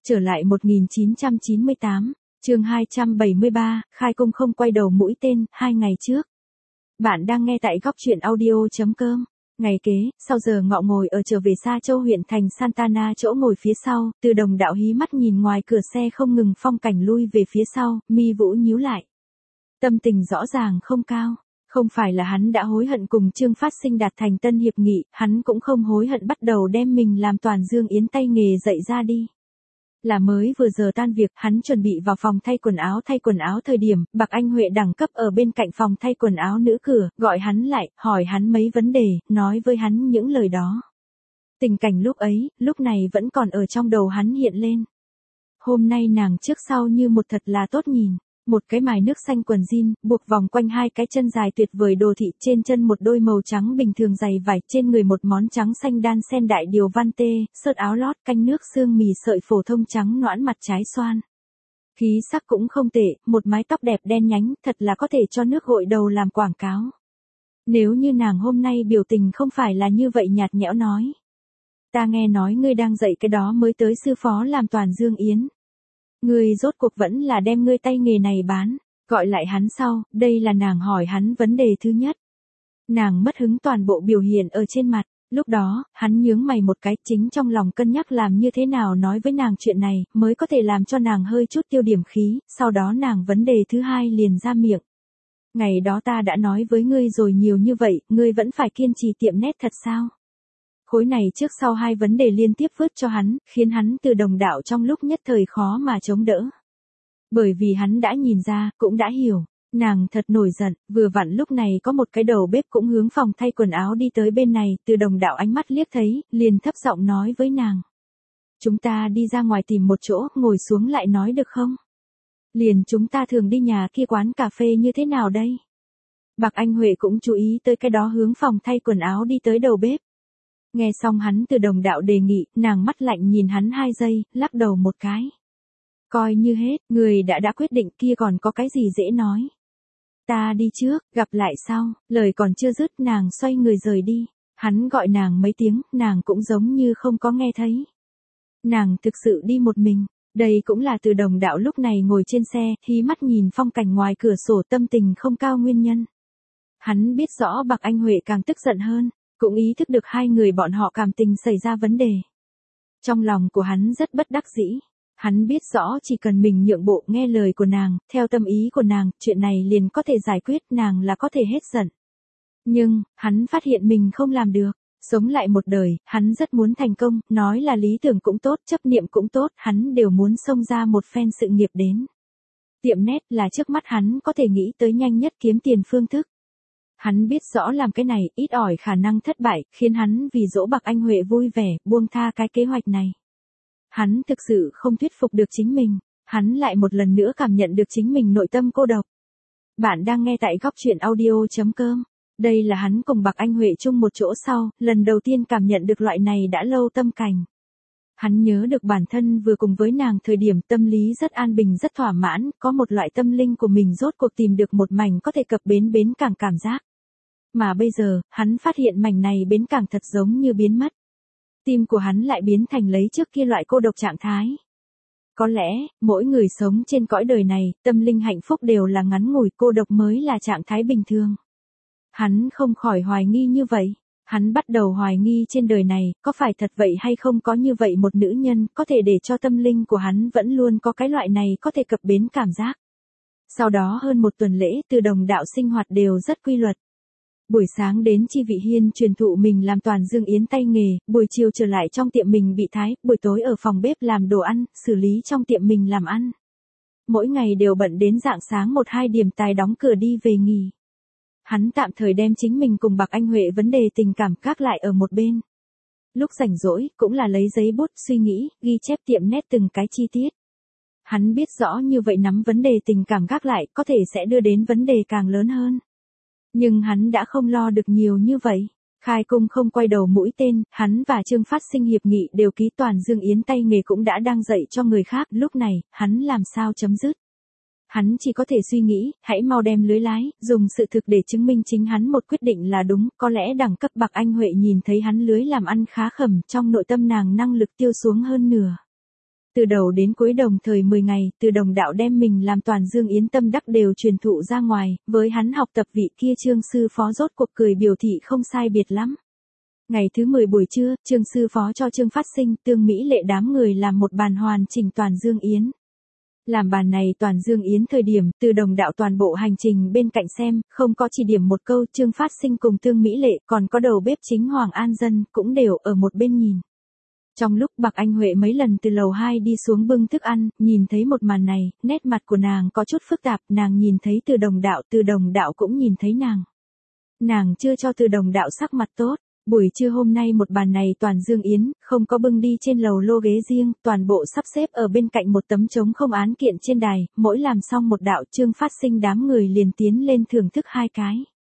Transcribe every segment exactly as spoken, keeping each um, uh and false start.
Trở lại một nghìn chín trăm chín mươi tám, chương hai trăm bảy mươi ba, khai cung không quay đầu mũi tên, hai ngày trước. Bạn đang nghe tại góc truyện audio chấm com. Ngày kế, sau giờ ngọ ngồi ở trở về Sa Châu huyện thành Santana chỗ ngồi phía sau, Từ Đồng đạo hí mắt nhìn ngoài cửa xe không ngừng phong cảnh lui về phía sau, mi vũ nhíu lại. Tâm tình rõ ràng không cao. Không phải là hắn đã hối hận cùng Trương Phát Sinh đạt thành tân hiệp nghị, hắn cũng không hối hận bắt đầu đem mình làm toàn dương yến tay nghề dạy ra đi. Là mới vừa giờ tan việc, hắn chuẩn bị vào phòng thay quần áo thay quần áo thời điểm, Bạc Anh Huệ đẳng cấp ở bên cạnh phòng thay quần áo nữ cửa, gọi hắn lại, hỏi hắn mấy vấn đề, nói với hắn những lời đó. Tình cảnh lúc ấy, lúc này vẫn còn ở trong đầu hắn hiện lên. Hôm nay nàng trước sau như một thật là tốt nhìn. Một cái mài nước xanh quần jean, buộc vòng quanh hai cái chân dài tuyệt vời đồ thị, trên chân một đôi màu trắng bình thường giày vải, trên người một món trắng xanh đan sen đại điều văn tê, sớt áo lót canh nước xương mì sợi phổ thông trắng nõn mặt trái xoan. Khí sắc cũng không tệ, một mái tóc đẹp đen nhánh, thật là có thể cho nước gội đầu làm quảng cáo. Nếu như nàng hôm nay biểu tình không phải là như vậy nhạt nhẽo nói. Ta nghe nói ngươi đang dạy cái đó mới tới sư phó làm toàn dương yến. Ngươi rốt cuộc vẫn là đem ngươi tay nghề này bán, gọi lại hắn sau, đây là nàng hỏi hắn vấn đề thứ nhất. Nàng mất hứng toàn bộ biểu hiện ở trên mặt, lúc đó, hắn nhướng mày một cái, chính trong lòng cân nhắc làm như thế nào nói với nàng chuyện này, mới có thể làm cho nàng hơi chút tiêu điểm khí, sau đó nàng vấn đề thứ hai liền ra miệng. Ngày đó ta đã nói với ngươi rồi nhiều như vậy, ngươi vẫn phải kiên trì tiệm nét thật sao? Khối này trước sau hai vấn đề liên tiếp vứt cho hắn, khiến hắn Từ Đồng đạo trong lúc nhất thời khó mà chống đỡ. Bởi vì hắn đã nhìn ra, cũng đã hiểu, nàng thật nổi giận, vừa vặn lúc này có một cái đầu bếp cũng hướng phòng thay quần áo đi tới bên này, Từ Đồng đạo ánh mắt liếc thấy, liền thấp giọng nói với nàng. Chúng ta đi ra ngoài tìm một chỗ, ngồi xuống lại nói được không? Liền chúng ta thường đi nhà kia quán cà phê như thế nào đây? Bạc Anh Huệ cũng chú ý tới cái đó hướng phòng thay quần áo đi tới đầu bếp. Nghe xong hắn Từ Đồng đạo đề nghị, nàng mắt lạnh nhìn hắn hai giây, lắc đầu một cái. Coi như hết, người đã đã quyết định kia còn có cái gì dễ nói. Ta đi trước, gặp lại sau, lời còn chưa dứt nàng xoay người rời đi. Hắn gọi nàng mấy tiếng, nàng cũng giống như không có nghe thấy. Nàng thực sự đi một mình, đây cũng là Từ Đồng đạo lúc này ngồi trên xe, hí mắt nhìn phong cảnh ngoài cửa sổ tâm tình không cao nguyên nhân. Hắn biết rõ Bạc Anh Huệ càng tức giận hơn. Cũng ý thức được hai người bọn họ cảm tình xảy ra vấn đề. Trong lòng của hắn rất bất đắc dĩ. Hắn biết rõ chỉ cần mình nhượng bộ nghe lời của nàng, theo tâm ý của nàng, chuyện này liền có thể giải quyết, nàng là có thể hết giận. Nhưng, hắn phát hiện mình không làm được. Sống lại một đời, hắn rất muốn thành công, nói là lý tưởng cũng tốt, chấp niệm cũng tốt, hắn đều muốn xông ra một phen sự nghiệp đến. Tiệm nét là trước mắt hắn có thể nghĩ tới nhanh nhất kiếm tiền phương thức. Hắn biết rõ làm cái này ít ỏi khả năng thất bại, khiến hắn vì dỗ Bạc Anh Huệ vui vẻ, buông tha cái kế hoạch này. Hắn thực sự không thuyết phục được chính mình, hắn lại một lần nữa cảm nhận được chính mình nội tâm cô độc. Bạn đang nghe tại góc truyện audio chấm com. Đây là hắn cùng Bạc Anh Huệ chung một chỗ sau, lần đầu tiên cảm nhận được loại này đã lâu tâm cảnh. Hắn nhớ được bản thân vừa cùng với nàng thời điểm tâm lý rất an bình rất thỏa mãn, có một loại tâm linh của mình rốt cuộc tìm được một mảnh có thể cập bến bến cảng cảm giác. Mà bây giờ, hắn phát hiện mảnh này bến cảng thật giống như biến mất. Tim của hắn lại biến thành lấy trước kia loại cô độc trạng thái. Có lẽ, mỗi người sống trên cõi đời này, tâm linh hạnh phúc đều là ngắn ngủi, cô độc mới là trạng thái bình thường. Hắn không khỏi hoài nghi như vậy. Hắn bắt đầu hoài nghi trên đời này, có phải thật vậy hay không có như vậy một nữ nhân, có thể để cho tâm linh của hắn vẫn luôn có cái loại này có thể cập bến cảm giác. Sau đó hơn một tuần lễ, Từ Đồng đạo sinh hoạt đều rất quy luật. Buổi sáng đến Chi Vị Hiên truyền thụ mình làm toàn dương yến tay nghề, buổi chiều trở lại trong tiệm mình bị thái, buổi tối ở phòng bếp làm đồ ăn, xử lý trong tiệm mình làm ăn. Mỗi ngày đều bận đến rạng sáng một hai điểm tài đóng cửa đi về nghỉ. Hắn tạm thời đem chính mình cùng Bạc Anh Huệ vấn đề tình cảm gác lại ở một bên. Lúc rảnh rỗi, cũng là lấy giấy bút suy nghĩ, ghi chép tiệm nét từng cái chi tiết. Hắn biết rõ như vậy nắm vấn đề tình cảm gác lại, có thể sẽ đưa đến vấn đề càng lớn hơn. Nhưng hắn đã không lo được nhiều như vậy. Khai cung không quay đầu mũi tên, hắn và Trương Phát Sinh hiệp nghị đều ký toàn dương yến tay nghề cũng đã đang dạy cho người khác, lúc này, hắn làm sao chấm dứt. Hắn chỉ có thể suy nghĩ, hãy mau đem lưới lái, dùng sự thực để chứng minh chính hắn một quyết định là đúng, có lẽ đẳng cấp Bạc Anh Huệ nhìn thấy hắn lưới làm ăn khá khẩm, trong nội tâm nàng năng lực tiêu xuống hơn nửa. Từ đầu đến cuối đồng thời mười ngày, Từ Đồng Đạo đem mình làm toàn dương yến tâm đắc đều truyền thụ ra ngoài, với hắn học tập vị kia Trương sư phó rốt cuộc cười biểu thị không sai biệt lắm. Ngày thứ mười buổi trưa, Trương sư phó cho Trương Phát Sinh, Tương Mỹ Lệ đám người làm một bàn hoàn chỉnh toàn dương yến. Làm bàn này toàn dương yến thời điểm, Từ Đồng Đạo toàn bộ hành trình bên cạnh xem, không có chỉ điểm một câu. Trương Phát Sinh cùng Tương Mỹ Lệ, còn có đầu bếp chính Hoàng An Dân, cũng đều ở một bên nhìn. Trong lúc Bạc Anh Huệ mấy lần từ lầu hai đi xuống bưng thức ăn, nhìn thấy một màn này, nét mặt của nàng có chút phức tạp, nàng nhìn thấy Từ Đồng Đạo, Từ Đồng Đạo cũng nhìn thấy nàng. Nàng chưa cho Từ Đồng Đạo sắc mặt tốt. Buổi trưa hôm nay một bàn này toàn dương yến, không có bưng đi trên lầu lô ghế riêng, toàn bộ sắp xếp ở bên cạnh một tấm trống không án kiện trên đài, mỗi làm xong một đạo. Trương Phát Sinh đám người liền tiến lên thưởng thức hai cái.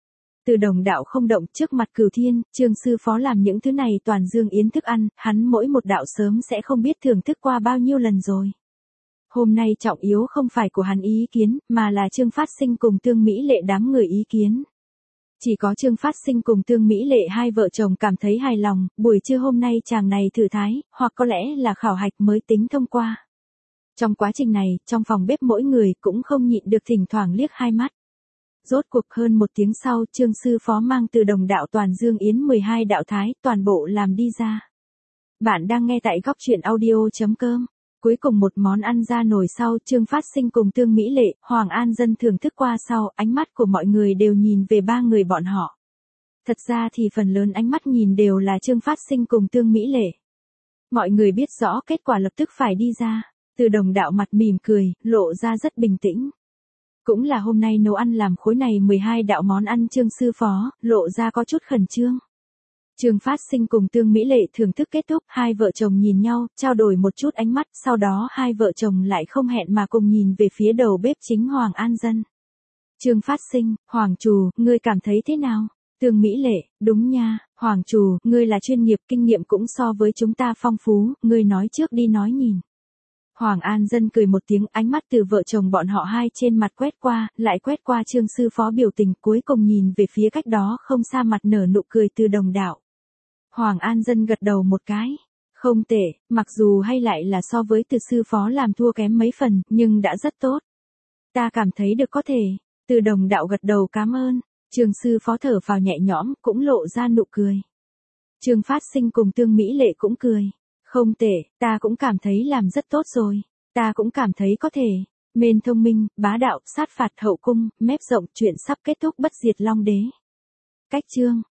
Từ Đồng Đạo không động trước mặt Cửu Thiên, Trương sư phó làm những thứ này toàn dương yến thức ăn, hắn mỗi một đạo sớm sẽ không biết thưởng thức qua bao nhiêu lần rồi. Hôm nay trọng yếu không phải của hắn ý kiến, mà là Trương Phát Sinh cùng Tương Mỹ Lệ đám người ý kiến. Chỉ có Trương Phát Sinh cùng Tương Mỹ Lệ hai vợ chồng cảm thấy hài lòng, buổi trưa hôm nay chàng này thử thái, hoặc có lẽ là khảo hạch mới tính thông qua. Trong quá trình này, trong phòng bếp mỗi người cũng không nhịn được thỉnh thoảng liếc hai mắt. Rốt cuộc hơn một tiếng sau, Trương sư phó mang Từ Đồng Đạo toàn dương yến mười hai đạo thái, toàn bộ làm đi ra. Bạn đang nghe tại góc truyện audio chấm com. Cuối cùng một món ăn ra nồi sau, Trương Phát Sinh cùng Tương Mỹ Lệ, Hoàng An Dân thưởng thức qua sau, ánh mắt của mọi người đều nhìn về ba người bọn họ. Thật ra thì phần lớn ánh mắt nhìn đều là Trương Phát Sinh cùng Tương Mỹ Lệ. Mọi người biết rõ kết quả lập tức phải đi ra. Từ Đồng Đạo mặt mỉm cười, lộ ra rất bình tĩnh. Cũng là hôm nay nấu ăn làm khối này mười hai đạo món ăn Trương sư phó, lộ ra có chút khẩn trương. Trương Phát Sinh cùng Tương Mỹ Lệ thưởng thức kết thúc, hai vợ chồng nhìn nhau, trao đổi một chút ánh mắt, sau đó hai vợ chồng lại không hẹn mà cùng nhìn về phía đầu bếp chính Hoàng An Dân. Trương Phát Sinh, Hoàng chủ, ngươi cảm thấy thế nào? Tương Mỹ Lệ, đúng nha, Hoàng chủ, ngươi là chuyên nghiệp, kinh nghiệm cũng so với chúng ta phong phú, ngươi nói trước đi nói nhìn. Hoàng An Dân cười một tiếng, ánh mắt từ vợ chồng bọn họ hai trên mặt quét qua, lại quét qua Trương sư phó biểu tình, cuối cùng nhìn về phía cách đó không xa mặt nở nụ cười Từ Đồng Đạo. Hoàng An Dân gật đầu một cái. Không tệ, mặc dù hay lại là so với Từ sư phó làm thua kém mấy phần, nhưng đã rất tốt. Ta cảm thấy được có thể. Từ Đồng Đạo gật đầu cảm ơn. Trương sư phó thở vào nhẹ nhõm, cũng lộ ra nụ cười. Trương Phát Sinh cùng Tương Mỹ Lệ cũng cười. Không tệ, ta cũng cảm thấy làm rất tốt rồi. Ta cũng cảm thấy có thể. Mên thông minh, bá đạo, sát phạt hậu cung, mép rộng, chuyện sắp kết thúc bất diệt long đế. Cách chương